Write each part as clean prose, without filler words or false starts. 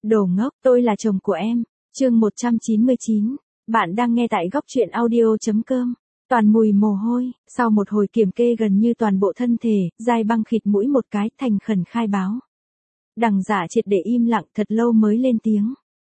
Đồ ngốc, tôi là chồng của em. Chương 199. Bạn đang nghe tại góc truyện audio.com. Toàn mùi mồ hôi, sau một hồi kiểm kê gần như toàn bộ thân thể, Giai Băng khịt mũi một cái, thành khẩn khai báo. Đằng Dạ triệt để im lặng thật lâu mới lên tiếng.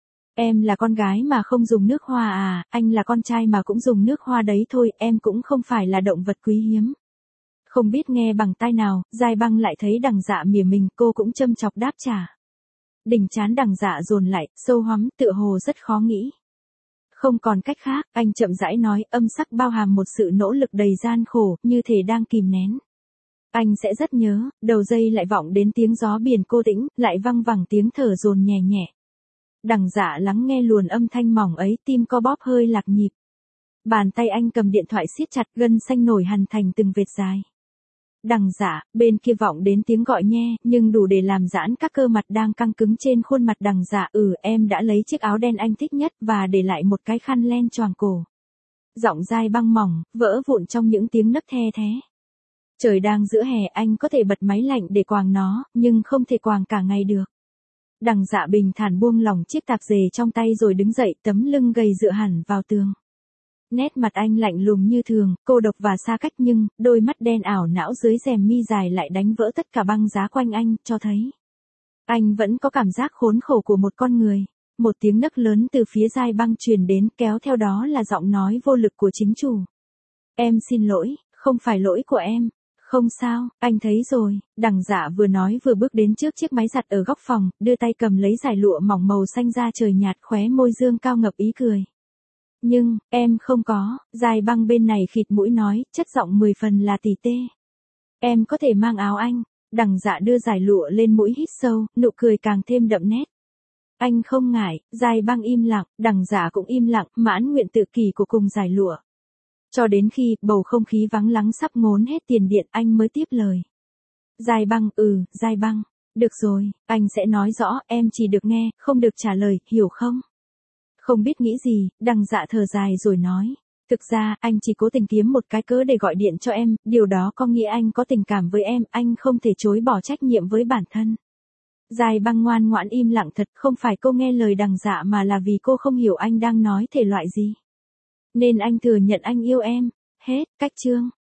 Em là con gái mà không dùng nước hoa à, anh là con trai mà cũng dùng nước hoa đấy thôi, em cũng không phải là động vật quý hiếm. Không biết nghe bằng tai nào, Giai Băng lại thấy Đằng Dạ mỉa mình, cô cũng châm chọc đáp trả. Đỉnh trán Đằng Dạ dồn lại, sâu hoắm, tựa hồ rất khó nghĩ. Không còn cách khác, anh chậm rãi nói, âm sắc bao hàm một sự nỗ lực đầy gian khổ, như thể đang kìm nén. Anh sẽ rất nhớ, đầu dây lại vọng đến tiếng gió biển cô tĩnh, lại văng vẳng tiếng thở dồn nhẹ nhẹ. Đằng Dạ lắng nghe luồn âm thanh mỏng ấy, tim co bóp hơi lạc nhịp. Bàn tay anh cầm điện thoại siết chặt, gân xanh nổi hằn thành từng vệt dài. Đằng Dạ, bên kia vọng đến tiếng gọi nhe, nhưng đủ để làm giãn các cơ mặt đang căng cứng trên khuôn mặt Đằng Dạ. Em đã lấy chiếc áo đen anh thích nhất và để lại một cái khăn len choàng cổ. Giọng Giai Băng mỏng, vỡ vụn trong những tiếng nấc the thé. Trời đang giữa hè, anh có thể bật máy lạnh để quàng nó, nhưng không thể quàng cả ngày được. Đằng Dạ bình thản buông lỏng chiếc tạp dề trong tay rồi đứng dậy, tấm lưng gầy dựa hẳn vào tường. Nét mặt anh lạnh lùng như thường, cô độc và xa cách, nhưng đôi mắt đen ảo não dưới rèm mi dài lại đánh vỡ tất cả băng giá quanh anh, cho thấy anh vẫn có cảm giác khốn khổ của một con người. Một tiếng nấc lớn từ phía Giai Băng truyền đến, kéo theo đó là giọng nói vô lực của chính chủ. Em xin lỗi, không phải lỗi của em. Không sao, anh thấy rồi. Đằng Dạ vừa nói vừa bước đến trước chiếc máy giặt ở góc phòng, đưa tay cầm lấy dải lụa mỏng màu xanh da trời nhạt, khóe môi dương cao ngập ý cười. Nhưng, em không có. Giai Băng bên này khịt mũi nói, chất giọng 10 phần là tỉ tê. Em có thể mang áo anh. Đằng Dạ đưa dải lụa lên mũi hít sâu, nụ cười càng thêm đậm nét. Anh không ngại. Giai Băng im lặng, Đằng Dạ cũng im lặng, mãn nguyện tự kỷ của cùng dải lụa. Cho đến khi bầu không khí vắng lắng sắp ngốn hết tiền điện, anh mới tiếp lời. Giai Băng, Giai Băng. Được rồi, anh sẽ nói rõ, em chỉ được nghe, không được trả lời, hiểu không? Không biết nghĩ gì, Đằng Dạ thở dài rồi nói. Thực ra, anh chỉ cố tình kiếm một cái cớ để gọi điện cho em, điều đó có nghĩa anh có tình cảm với em, anh không thể chối bỏ trách nhiệm với bản thân. Giai Băng ngoan ngoãn im lặng thật, không phải cô nghe lời Đằng Dạ mà là vì cô không hiểu anh đang nói thể loại gì. Nên anh thừa nhận anh yêu em. Hết, cách chương.